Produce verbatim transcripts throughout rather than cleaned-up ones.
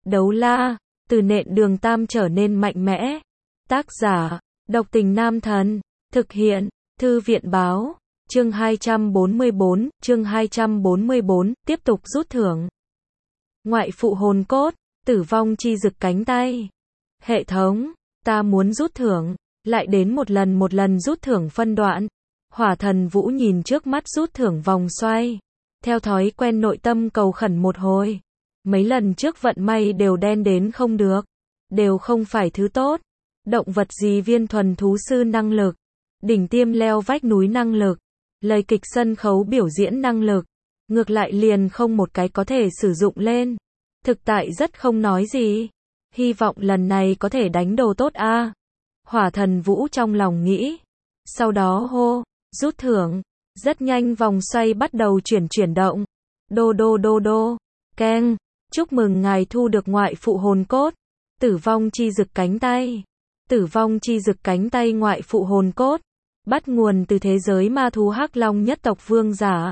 Đấu la, từ nện đường tam trở nên mạnh mẽ. Tác giả, độc tình nam thần. Thực hiện, thư viện báo. Chương hai trăm bốn mươi bốn, chương hai trăm bốn mươi bốn, tiếp tục rút thưởng. Ngoại phụ hồn cốt, tử vong chi rực cánh tay. Hệ thống, ta muốn rút thưởng, lại đến một lần một lần rút thưởng phân đoạn. Hỏa thần Vũ nhìn trước mắt rút thưởng vòng xoay. Theo thói quen nội tâm cầu khẩn một hồi. Mấy lần trước vận may đều đen đến không được. Đều không phải thứ tốt. Động vật gì viên thuần thú sư năng lực. Đỉnh tiêm leo vách núi năng lực. Lời kịch sân khấu biểu diễn năng lực. Ngược lại liền không một cái có thể sử dụng lên. Thực tại rất không nói gì. Hy vọng lần này có thể đánh đồ tốt a. À. Hỏa thần Vũ trong lòng nghĩ. Sau đó hô, rút thưởng. Rất nhanh vòng xoay bắt đầu chuyển chuyển động. Đô đô đô đô. Keng. Chúc mừng ngài thu được ngoại phụ hồn cốt. Tử vong chi rực cánh tay. Tử vong chi rực cánh tay ngoại phụ hồn cốt. Bắt nguồn từ thế giới ma thú Hắc Long nhất tộc vương giả.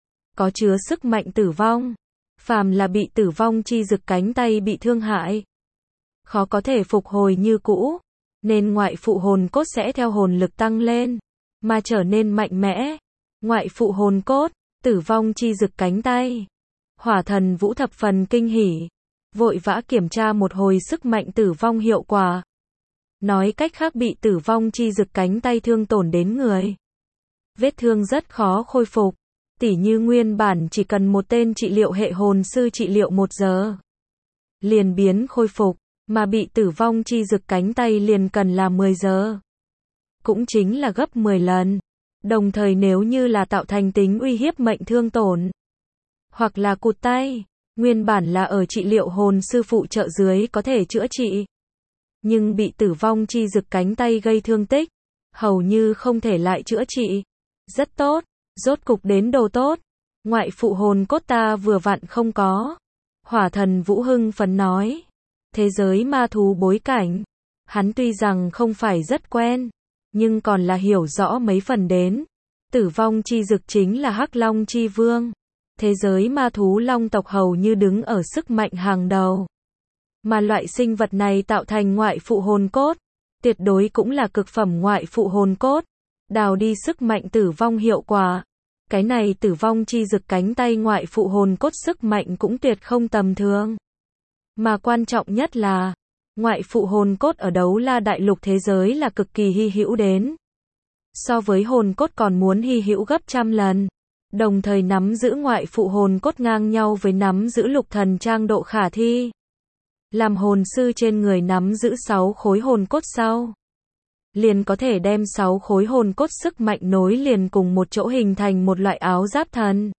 Có chứa sức mạnh tử vong. Phàm là bị tử vong chi rực cánh tay bị thương hại. Khó có thể phục hồi như cũ. Nên ngoại phụ hồn cốt sẽ theo hồn lực tăng lên. Mà trở nên mạnh mẽ. Ngoại phụ hồn cốt, tử vong chi rực cánh tay. Hỏa thần Vũ thập phần kinh hỉ. Vội vã kiểm tra một hồi sức mạnh tử vong hiệu quả. Nói cách khác bị tử vong chi rực cánh tay thương tổn đến người. Vết thương rất khó khôi phục. Tỉ như nguyên bản chỉ cần một tên trị liệu hệ hồn sư trị liệu một giờ. Liền biến khôi phục, mà bị tử vong chi rực cánh tay liền cần là mười giờ. Cũng chính là gấp mười lần. Đồng thời nếu như là tạo thành tính uy hiếp mệnh thương tổn. Hoặc là cụt tay. Nguyên bản là ở trị liệu hồn sư phụ trợ dưới có thể chữa trị. Nhưng bị tử vong chi rực cánh tay gây thương tích. Hầu như không thể lại chữa trị. Rất tốt. Rốt cục đến đồ tốt. Ngoại phụ hồn cốt ta vừa vặn không có. Hỏa thần Vũ hưng phấn nói. Thế giới ma thú bối cảnh. Hắn tuy rằng không phải rất quen. Nhưng còn là hiểu rõ mấy phần đến. Tử vong chi rực chính là Hắc Long chi vương. Thế giới ma thú long tộc hầu như đứng ở sức mạnh hàng đầu. Mà loại sinh vật này tạo thành ngoại phụ hồn cốt. Tuyệt đối cũng là cực phẩm ngoại phụ hồn cốt. Đào đi sức mạnh tử vong hiệu quả. Cái này tử vong chi rực cánh tay ngoại phụ hồn cốt sức mạnh cũng tuyệt không tầm thường. Mà quan trọng nhất là, ngoại phụ hồn cốt ở đấu la đại lục thế giới là cực kỳ hy hữu đến. So với hồn cốt còn muốn hy hữu gấp trăm lần. Đồng thời nắm giữ ngoại phụ hồn cốt ngang nhau với nắm giữ lục thần trang độ khả thi. Làm hồn sư trên người nắm giữ sáu khối hồn cốt sau. Liền có thể đem sáu khối hồn cốt sức mạnh nối liền cùng một chỗ hình thành một loại áo giáp thần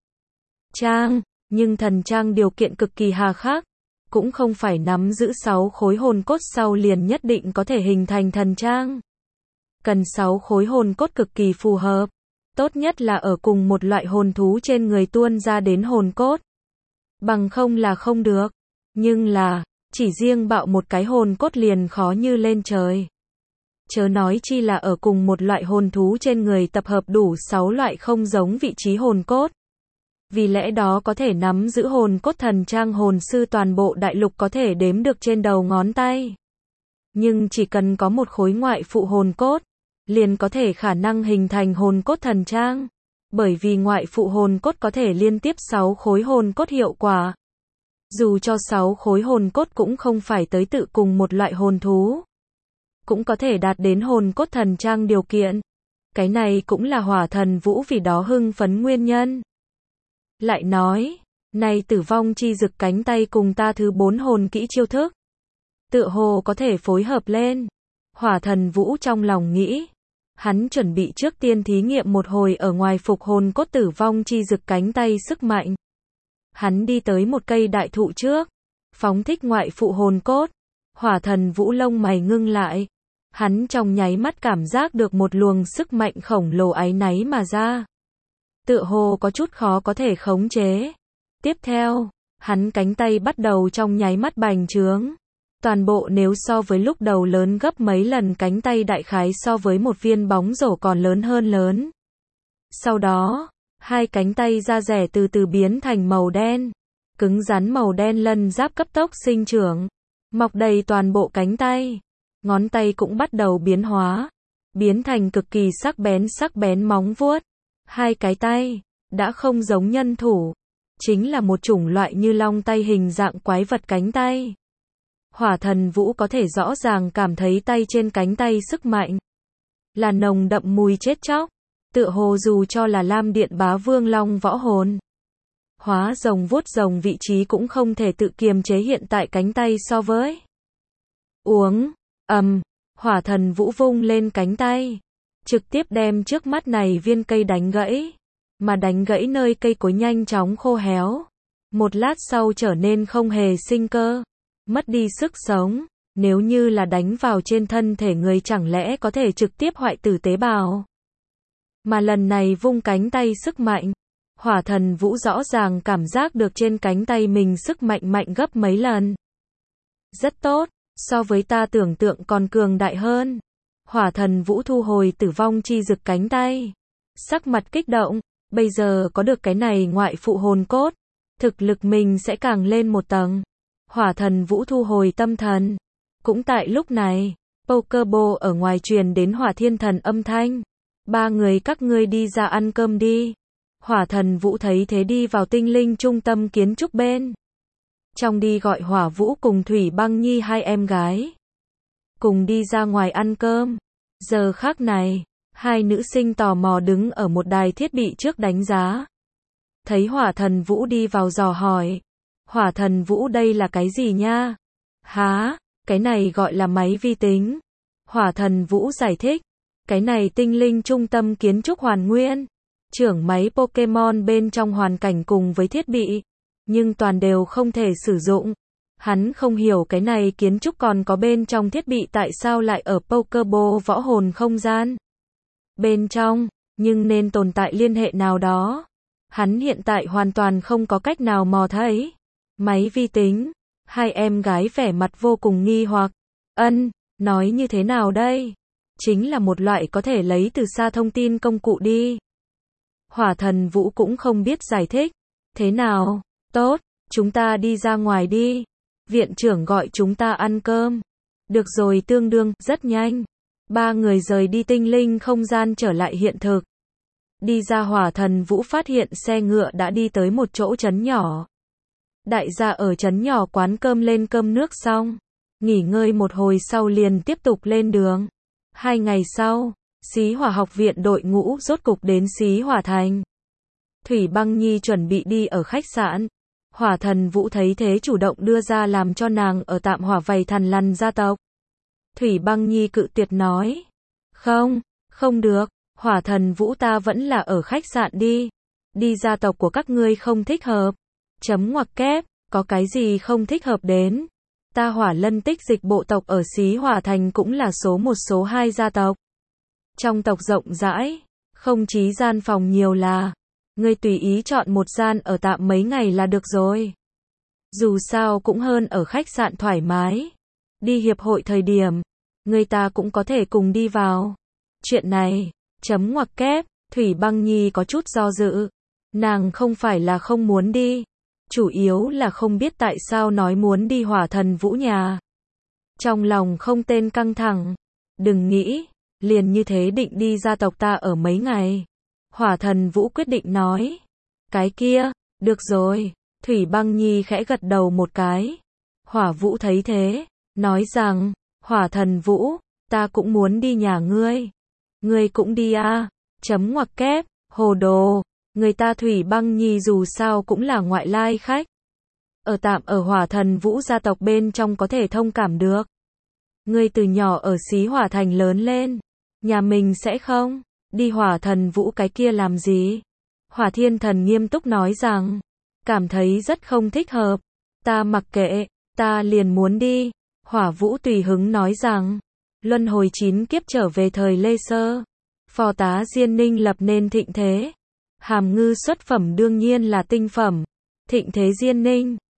trang. Nhưng thần trang điều kiện cực kỳ hà khắc. Cũng không phải nắm giữ sáu khối hồn cốt sau liền nhất định có thể hình thành thần trang. Cần sáu khối hồn cốt cực kỳ phù hợp. Tốt nhất là ở cùng một loại hồn thú trên người tuôn ra đến hồn cốt. Bằng không là không được. Nhưng là, chỉ riêng bạo một cái hồn cốt liền khó như lên trời. Chớ nói chi là ở cùng một loại hồn thú trên người tập hợp đủ sáu loại không giống vị trí hồn cốt. Vì lẽ đó có thể nắm giữ hồn cốt thần trang hồn sư toàn bộ đại lục có thể đếm được trên đầu ngón tay. Nhưng chỉ cần có một khối ngoại phụ hồn cốt, liền có thể khả năng hình thành hồn cốt thần trang. Bởi vì ngoại phụ hồn cốt có thể liên tiếp sáu khối hồn cốt hiệu quả. Dù cho sáu khối hồn cốt cũng không phải tới tự cùng một loại hồn thú. Cũng có thể đạt đến hồn cốt thần trang điều kiện. Cái này cũng là hỏa thần Vũ vì đó hưng phấn nguyên nhân. Lại nói, này tử vong chi rực cánh tay cùng ta thứ bốn hồn kỹ chiêu thức. Tựa hồ có thể phối hợp lên. Hỏa thần Vũ trong lòng nghĩ. Hắn chuẩn bị trước tiên thí nghiệm một hồi ở ngoài phục hồn cốt tử vong chi rực cánh tay sức mạnh. Hắn đi tới một cây đại thụ trước. Phóng thích ngoại phụ hồn cốt. Hỏa thần Vũ lông mày ngưng lại. Hắn trong nháy mắt cảm giác được một luồng sức mạnh khổng lồ áy náy mà ra. Tựa hồ có chút khó có thể khống chế. Tiếp theo, hắn cánh tay bắt đầu trong nháy mắt bành trướng. Toàn bộ nếu so với lúc đầu lớn gấp mấy lần cánh tay đại khái so với một viên bóng rổ còn lớn hơn lớn. Sau đó, hai cánh tay da rẻ từ từ biến thành màu đen. cứng rắn màu đen lân giáp cấp tốc sinh trưởng, mọc đầy toàn bộ cánh tay. Ngón tay cũng bắt đầu biến hóa, biến thành cực kỳ sắc bén sắc bén móng vuốt. Hai cái tay, đã không giống nhân thủ, chính là một chủng loại như long tay hình dạng quái vật cánh tay. Hỏa Thần Vũ có thể rõ ràng cảm thấy tay trên cánh tay sức mạnh, là nồng đậm mùi chết chóc, tựa hồ dù cho là Lam Điện Bá Vương Long võ hồn. Hóa rồng vuốt rồng vị trí cũng không thể tự kiềm chế hiện tại cánh tay so với. Uống, ầm, Hỏa Thần Vũ vung lên cánh tay, trực tiếp đem trước mắt này viên cây đánh gãy, mà đánh gãy nơi cây cối nhanh chóng khô héo. Một lát sau trở nên không hề sinh cơ, mất đi sức sống, nếu như là đánh vào trên thân thể người chẳng lẽ có thể trực tiếp hoại tử tế bào. Mà lần này vung cánh tay sức mạnh, Hỏa Thần Vũ rõ ràng cảm giác được trên cánh tay mình sức mạnh mạnh gấp mấy lần. Rất tốt, so với ta tưởng tượng còn cường đại hơn. Hỏa Thần Vũ thu hồi tử vong chi dực cánh tay, sắc mặt kích động, bây giờ có được cái này ngoại phụ hồn cốt, thực lực mình sẽ càng lên một tầng. Hỏa Thần Vũ thu hồi tâm thần. Cũng tại lúc này, Pokeball ở ngoài truyền đến Hỏa Thiên Thần âm thanh. Ba người các ngươi đi ra ăn cơm đi. Hỏa Thần Vũ thấy thế đi vào tinh linh trung tâm kiến trúc bên trong đi gọi Hỏa Vũ cùng Thủy Băng Nhi hai em gái, cùng đi ra ngoài ăn cơm. Giờ khắc này, hai nữ sinh tò mò đứng ở một đài thiết bị trước đánh giá. Thấy Hỏa Thần Vũ đi vào dò hỏi. Hỏa Thần Vũ đây là cái gì nha? Há, cái này gọi là máy vi tính. Hỏa Thần Vũ giải thích. Cái này tinh linh trung tâm kiến trúc hoàn nguyên. Trưởng máy Pokemon bên trong hoàn cảnh cùng với thiết bị. Nhưng toàn đều không thể sử dụng. Hắn không hiểu cái này kiến trúc còn có bên trong thiết bị tại sao lại ở Pokeball võ hồn không gian. Bên trong, nhưng nên tồn tại liên hệ nào đó. Hắn hiện tại hoàn toàn không có cách nào mò thấy. Máy vi tính, hai em gái vẻ mặt vô cùng nghi hoặc. Ân, nói như thế nào đây? Chính là một loại có thể lấy từ xa thông tin công cụ đi. Hỏa Thần Vũ cũng không biết giải thích. Thế nào? Tốt, chúng ta đi ra ngoài đi. Viện trưởng gọi chúng ta ăn cơm. Được rồi, tương đương, rất nhanh. Ba người rời đi tinh linh không gian trở lại hiện thực. Đi ra Hỏa Thần Vũ phát hiện xe ngựa đã đi tới một chỗ trấn nhỏ. Đại gia ở trấn nhỏ quán cơm lên cơm nước xong, nghỉ ngơi một hồi sau liền tiếp tục lên đường. Hai ngày sau, Xí Hỏa học viện đội ngũ rốt cục đến Xí Hỏa thành. Thủy Băng Nhi chuẩn bị đi ở khách sạn. Hỏa Thần Vũ thấy thế chủ động đưa ra làm cho nàng ở tạm Hỏa Vầy Thằn Lằn gia tộc. Thủy Băng Nhi cự tuyệt nói. Không, không được, Hỏa Thần Vũ ta vẫn là ở khách sạn đi. Đi gia tộc của các ngươi không thích hợp. Chấm ngoặc kép, có cái gì không thích hợp đến. Ta Hỏa Lân Tích Dịch bộ tộc ở Xí Hỏa thành cũng là số một số hai gia tộc. Trong tộc rộng rãi, không chí gian phòng nhiều là. Ngươi tùy ý chọn một gian ở tạm mấy ngày là được rồi. Dù sao cũng hơn ở khách sạn thoải mái. Đi hiệp hội thời điểm, người ta cũng có thể cùng đi vào. Chuyện này, chấm ngoặc kép, Thủy Băng Nhi có chút do dự. Nàng không phải là không muốn đi. Chủ yếu là không biết tại sao nói muốn đi Hỏa Thần Vũ nhà. Trong lòng không tên căng thẳng. Đừng nghĩ, liền như thế định đi gia tộc ta ở mấy ngày. Hỏa Thần Vũ quyết định nói. Cái kia, được rồi. Thủy Băng Nhi khẽ gật đầu một cái. Hỏa Vũ thấy thế, nói rằng, Hỏa Thần Vũ, ta cũng muốn đi nhà ngươi. Ngươi cũng đi à? Chấm ngoặc kép, hồ đồ. Người ta Thủy Băng Nhi dù sao cũng là ngoại lai khách. Ở tạm ở Hỏa Thần Vũ gia tộc bên trong có thể thông cảm được. Ngươi từ nhỏ ở Xí Hỏa thành lớn lên. Nhà mình sẽ không đi Hỏa Thần Vũ cái kia làm gì? Hỏa Thiên Thần nghiêm túc nói rằng, cảm thấy rất không thích hợp. Ta mặc kệ, ta liền muốn đi. Hỏa Vũ tùy hứng nói rằng, luân hồi chín kiếp trở về thời Lê Sơ. Phò tá Diên Ninh lập nên thịnh thế. Hàm ngư xuất phẩm đương nhiên là tinh phẩm. Thịnh thế Diên Ninh.